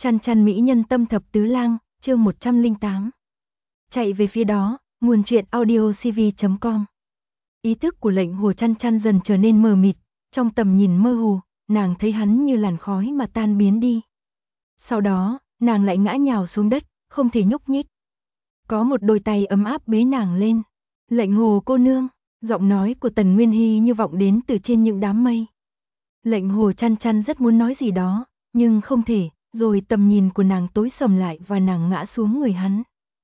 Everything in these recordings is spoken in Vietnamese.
Chăn chăn mỹ nhân tâm thập tứ lang, chương 108. Chạy về phía đó, nguồn truyện audio cv.com. Ý thức của lệnh hồ chăn chăn dần trở nên mờ mịt, trong tầm nhìn mơ hồ, nàng thấy hắn như làn khói mà tan biến đi. Sau đó, nàng lại ngã nhào xuống đất, không thể nhúc nhích. Có một đôi tay ấm áp bế nàng lên. Lệnh hồ cô nương, giọng nói của Tần Nguyên Hy như vọng đến từ trên những đám mây. Lệnh hồ chăn chăn rất muốn nói gì đó, nhưng không thể, rồi tầm nhìn của nàng tối sầm lại và nàng ngã xuống người hắn.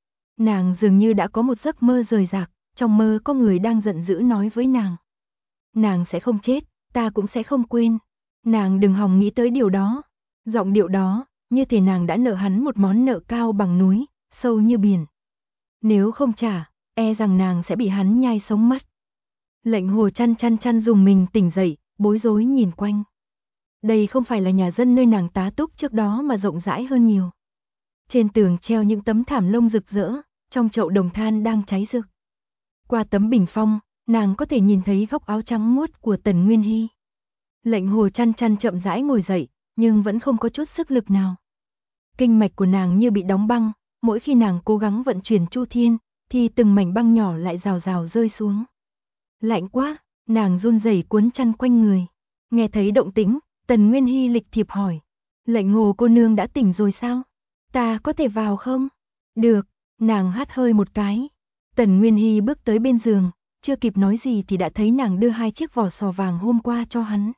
Nàng dường như đã có một giấc mơ rời rạc, trong mơ có người đang giận dữ nói với nàng. Nàng sẽ không chết, ta cũng sẽ không quên. Nàng đừng hòng nghĩ tới điều đó. Giọng điệu đó, như thể nàng đã nợ hắn một món nợ cao bằng núi, sâu như biển. Nếu không trả, e rằng nàng sẽ bị hắn nhai sống mất. Lệnh hồ chăn chăn dùng mình tỉnh dậy, bối rối nhìn quanh. Đây không phải là nhà dân nơi nàng tá túc trước đó mà rộng rãi hơn nhiều. Trên tường treo những tấm thảm lông rực rỡ, trong chậu đồng than đang cháy rực. Qua tấm bình phong, nàng có thể nhìn thấy góc áo trắng muốt của Tần Nguyên Hy. Lệnh hồ chăn chậm rãi ngồi dậy, nhưng vẫn không có chút sức lực nào. Kinh mạch của nàng như bị đóng băng, mỗi khi nàng cố gắng vận chuyển chu thiên, thì từng mảnh băng nhỏ lại rào rào rơi xuống. Lạnh quá, nàng run rẩy cuốn chăn quanh người. Nghe thấy động tĩnh, Tần Nguyên Hy lịch thiệp hỏi. Lệnh hồ cô nương đã tỉnh rồi sao? Ta có thể vào không? Được, nàng hắt hơi một cái. Tần Nguyên Hy bước tới bên giường, chưa kịp nói gì thì đã thấy nàng đưa 2 chiếc vỏ sò vàng hôm qua cho hắn.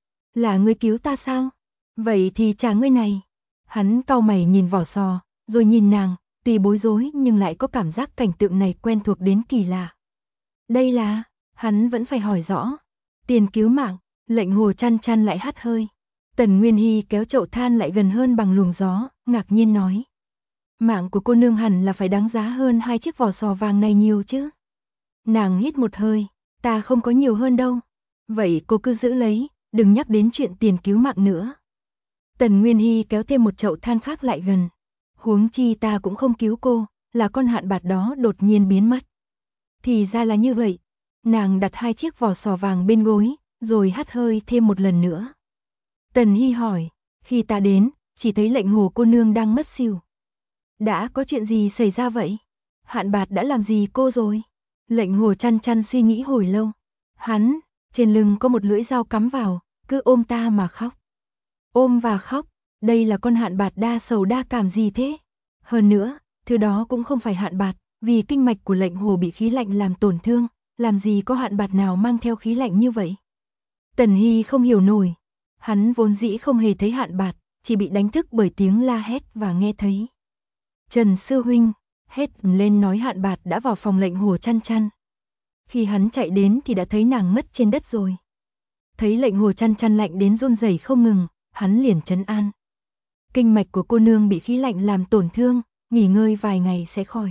Là ngươi cứu ta sao? Vậy thì trả ngươi này. Hắn cau mày nhìn vỏ sò, rồi nhìn nàng, tuy bối rối nhưng lại có cảm giác cảnh tượng này quen thuộc đến kỳ lạ. Đây là, hắn vẫn phải hỏi rõ. Tiền cứu mạng. Lệnh hồ chăn lại hắt hơi. Tần Nguyên Hy kéo chậu than lại gần hơn bằng luồng gió, ngạc nhiên nói. Mạng của cô nương hẳn là phải đáng giá hơn 2 chiếc vỏ sò vàng này nhiều chứ. Nàng hít một hơi, ta không có nhiều hơn đâu. Vậy cô cứ giữ lấy, đừng nhắc đến chuyện tiền cứu mạng nữa. Tần Nguyên Hy kéo thêm một chậu than khác lại gần. Huống chi ta cũng không cứu cô, là con hạn bạt đó đột nhiên biến mất. Thì ra là như vậy. Nàng đặt 2 chiếc vỏ sò vàng bên gối, rồi hắt hơi thêm một lần nữa. Tần Hy hỏi, khi ta đến, chỉ thấy lệnh hồ cô nương đang mất xỉu. Đã có chuyện gì xảy ra vậy? Hạn bạt đã làm gì cô rồi? Lệnh hồ chăn suy nghĩ hồi lâu. Hắn, trên lưng có một lưỡi dao cắm vào, cứ ôm ta mà khóc. Ôm và khóc, đây là con hạn bạt đa sầu đa cảm gì thế? Hơn nữa, thứ đó cũng không phải hạn bạt, vì kinh mạch của lệnh hồ bị khí lạnh làm tổn thương, làm gì có hạn bạt nào mang theo khí lạnh như vậy? Tần Hy không hiểu nổi. Hắn vốn dĩ không hề thấy hạn bạt, chỉ bị đánh thức bởi tiếng la hét và nghe thấy. Trần sư huynh, hét lên nói hạn bạt đã vào phòng lệnh hồ chăn. Khi hắn chạy đến thì đã thấy nàng mất trên đất rồi. Thấy lệnh hồ chăn lạnh đến run rẩy không ngừng, hắn liền trấn an. Kinh mạch của cô nương bị khí lạnh làm tổn thương, nghỉ ngơi vài ngày sẽ khỏi.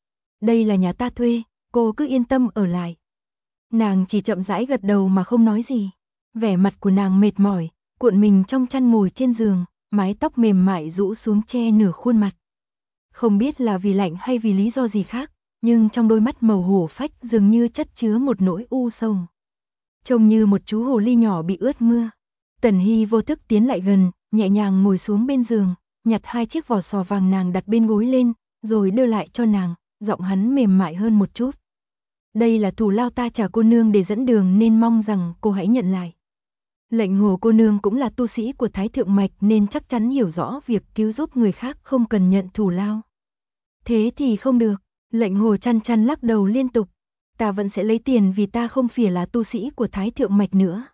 Đây là nhà ta thuê, cô cứ yên tâm ở lại. Nàng chỉ chậm rãi gật đầu mà không nói gì. Vẻ mặt của nàng mệt mỏi, cuộn mình trong chăn ngồi trên giường, mái tóc mềm mại rũ xuống che nửa khuôn mặt. Không biết là vì lạnh hay vì lý do gì khác, nhưng trong đôi mắt màu hổ phách dường như chất chứa một nỗi u sầu. Trông như một chú hồ ly nhỏ bị ướt mưa. Tần Hy vô thức tiến lại gần, nhẹ nhàng ngồi xuống bên giường, nhặt 2 chiếc vỏ sò vàng nàng đặt bên gối lên, rồi đưa lại cho nàng, giọng hắn mềm mại hơn một chút. Đây là thù lao ta trả cô nương để dẫn đường nên mong rằng cô hãy nhận lại. Lệnh hồ cô nương cũng là tu sĩ của Thái Thượng Mạch nên chắc chắn hiểu rõ việc cứu giúp người khác không cần nhận thù lao. Thế thì không được, lệnh hồ chăn lắc đầu liên tục. Ta vẫn sẽ lấy tiền vì ta không phải là tu sĩ của Thái Thượng Mạch nữa.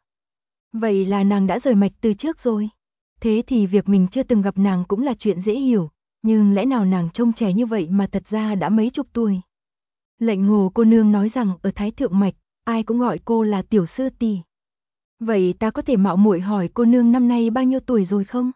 Vậy là nàng đã rời mạch từ trước rồi. Thế thì việc mình chưa từng gặp nàng cũng là chuyện dễ hiểu, nhưng lẽ nào nàng trông trẻ như vậy mà thật ra đã mấy chục tuổi. Lệnh hồ cô nương nói rằng ở Thái Thượng Mạch, ai cũng gọi cô là tiểu sư tỷ. Vậy ta có thể mạo muội hỏi cô nương năm nay bao nhiêu tuổi rồi không?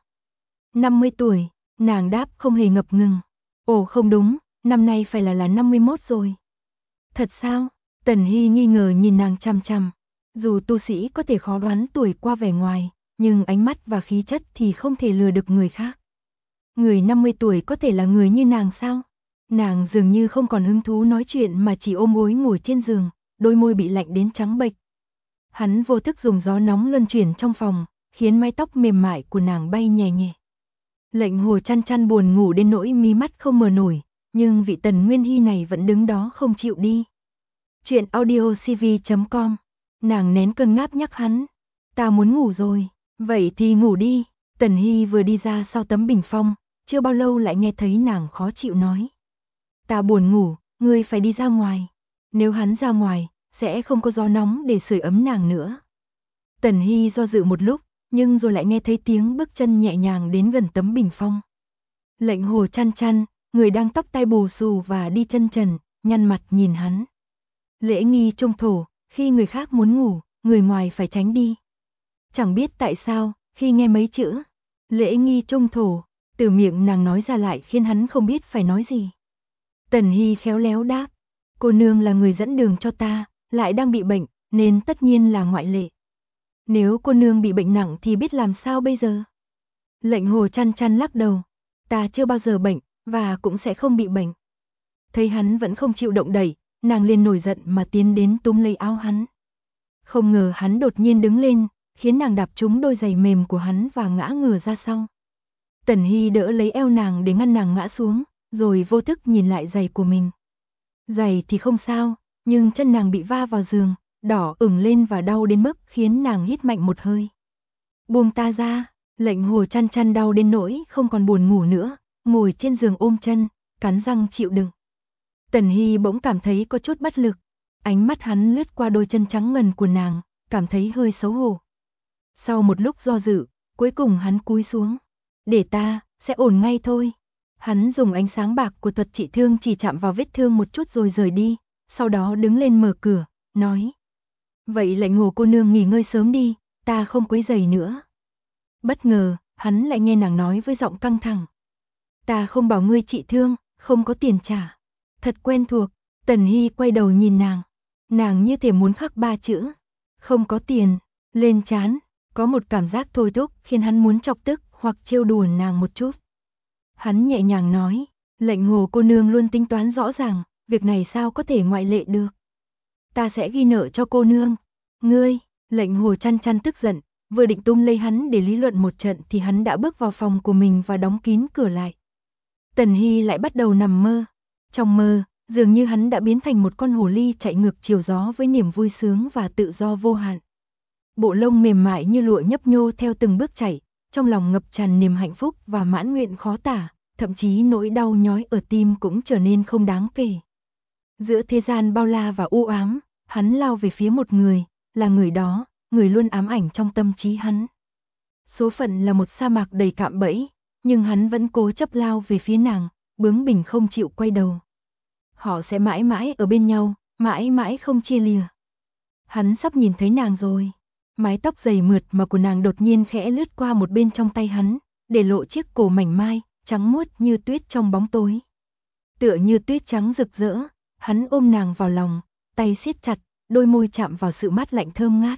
50 tuổi, nàng đáp không hề ngập ngừng. Ồ không đúng, năm nay phải là 51 rồi. Thật sao? Tần Hy nghi ngờ nhìn nàng chằm chằm. Dù tu sĩ có thể khó đoán tuổi qua vẻ ngoài, nhưng ánh mắt và khí chất thì không thể lừa được người khác. Người 50 tuổi có thể là người như nàng sao? Nàng dường như không còn hứng thú nói chuyện mà chỉ ôm gối ngồi trên giường, đôi môi bị lạnh đến trắng bệch. Hắn vô thức dùng gió nóng luân chuyển trong phòng, khiến mái tóc mềm mại của nàng bay nhẹ nhẹ. Lệnh Hồ Chăn Chăn buồn ngủ đến nỗi mí mắt không mở nổi, nhưng vị Tần Nguyên Hy này vẫn đứng đó không chịu đi. Chuyện audiocv.com. Nàng nén cơn ngáp nhắc hắn. Ta muốn ngủ rồi, vậy thì ngủ đi. Tần Hy vừa đi ra sau tấm bình phong, chưa bao lâu lại nghe thấy nàng khó chịu nói. Ta buồn ngủ, ngươi phải đi ra ngoài. Nếu hắn ra ngoài, sẽ không có gió nóng để sưởi ấm nàng nữa. Tần Hy do dự một lúc, nhưng rồi lại nghe thấy tiếng bước chân nhẹ nhàng đến gần tấm bình phong. Lệnh Hồ Chăn Chăn, người đang tóc tai bù xù và đi chân trần, nhăn mặt nhìn hắn. Lễ nghi trung thổ, khi người khác muốn ngủ, người ngoài phải tránh đi. Chẳng biết tại sao, khi nghe mấy chữ lễ nghi trung thổ, từ miệng nàng nói ra lại khiến hắn không biết phải nói gì. Tần Hy khéo léo đáp, cô nương là người dẫn đường cho ta, lại đang bị bệnh, nên tất nhiên là ngoại lệ. Nếu cô nương bị bệnh nặng thì biết làm sao bây giờ? Lệnh Hồ Chăn Chăn lắc đầu, ta chưa bao giờ bệnh, và cũng sẽ không bị bệnh. Thấy hắn vẫn không chịu động đậy, nàng liền nổi giận mà tiến đến túm lấy áo hắn. Không ngờ hắn đột nhiên đứng lên, khiến nàng đạp trúng đôi giày mềm của hắn và ngã ngửa ra sau. Tần Hy đỡ lấy eo nàng để ngăn nàng ngã xuống, rồi vô thức nhìn lại giày của mình. Giày thì không sao, nhưng chân nàng bị va vào giường, đỏ ửng lên và đau đến mức khiến nàng hít mạnh một hơi. Buông ta ra, Lệnh Hồ Chăn Chăn đau đến nỗi không còn buồn ngủ nữa, ngồi trên giường ôm chân, cắn răng chịu đựng. Tần Hy bỗng cảm thấy có chút bất lực, ánh mắt hắn lướt qua đôi chân trắng ngần của nàng, cảm thấy hơi xấu hổ. Sau một lúc do dự, cuối cùng hắn cúi xuống. Để ta, sẽ ổn ngay thôi. Hắn dùng ánh sáng bạc của thuật trị thương chỉ chạm vào vết thương một chút rồi rời đi, sau đó đứng lên mở cửa, nói. Vậy Lệnh Hồ cô nương nghỉ ngơi sớm đi, ta không quấy rầy nữa. Bất ngờ, hắn lại nghe nàng nói với giọng căng thẳng. Ta không bảo ngươi trị thương, không có tiền trả. Thật quen thuộc, Tần Hy quay đầu nhìn nàng. Nàng như thể muốn khắc 3 chữ. Không có tiền, lên trán, có một cảm giác thôi thúc khiến hắn muốn chọc tức hoặc trêu đùa nàng một chút. Hắn nhẹ nhàng nói, Lệnh Hồ cô nương luôn tính toán rõ ràng, việc này sao có thể ngoại lệ được. Ta sẽ ghi nợ cho cô nương. Ngươi, Lệnh Hồ Chăn Chăn tức giận, vừa định tung lấy hắn để lý luận một trận thì hắn đã bước vào phòng của mình và đóng kín cửa lại. Tần Hy lại bắt đầu nằm mơ. Trong mơ, dường như hắn đã biến thành một con hồ ly chạy ngược chiều gió với niềm vui sướng và tự do vô hạn. Bộ lông mềm mại như lụa nhấp nhô theo từng bước chạy, trong lòng ngập tràn niềm hạnh phúc và mãn nguyện khó tả, thậm chí nỗi đau nhói ở tim cũng trở nên không đáng kể. Giữa thế gian bao la và u ám, hắn lao về phía một người, là người đó, người luôn ám ảnh trong tâm trí hắn. Số phận là một sa mạc đầy cạm bẫy, nhưng hắn vẫn cố chấp lao về phía nàng, bướng bỉnh không chịu quay đầu. Họ sẽ mãi mãi ở bên nhau, mãi mãi không chia lìa. Hắn sắp nhìn thấy nàng rồi. Mái tóc dày mượt mà của nàng đột nhiên khẽ lướt qua một bên trong tay hắn, để lộ chiếc cổ mảnh mai, trắng muốt như tuyết trong bóng tối. Tựa như tuyết trắng rực rỡ, hắn ôm nàng vào lòng, tay siết chặt, đôi môi chạm vào sự mát lạnh thơm ngát.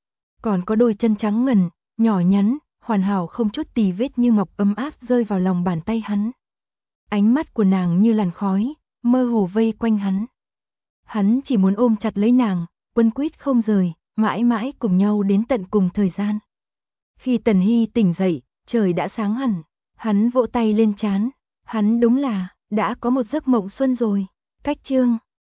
Còn có đôi chân trắng ngần, nhỏ nhắn, hoàn hảo không chút tì vết như ngọc ấm áp rơi vào lòng bàn tay hắn. Ánh mắt của nàng như làn khói, mơ hồ vây quanh hắn. Hắn chỉ muốn ôm chặt lấy nàng, quấn quýt không rời, mãi mãi cùng nhau đến tận cùng thời gian. Khi Tần Hy tỉnh dậy, trời đã sáng hẳn, hắn vỗ tay lên trán, hắn đúng là đã có một giấc mộng xuân rồi. Cách chương